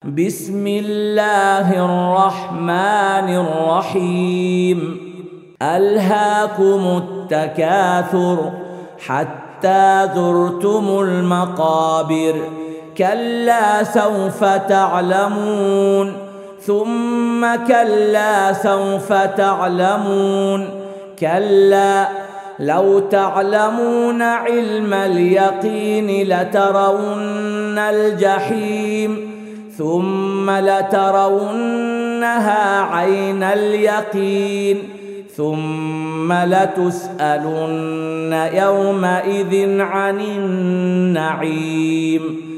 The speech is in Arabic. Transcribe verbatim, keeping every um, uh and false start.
بسم الله الرحمن الرحيم ألهاكم التكاثر حتى زرتم المقابر كلا سوف تعلمون ثم كلا سوف تعلمون كلا لو تعلمون علم اليقين لترون الجحيم ثم لترونها عين اليقين ثم لتسألن يومئذ عن النعيم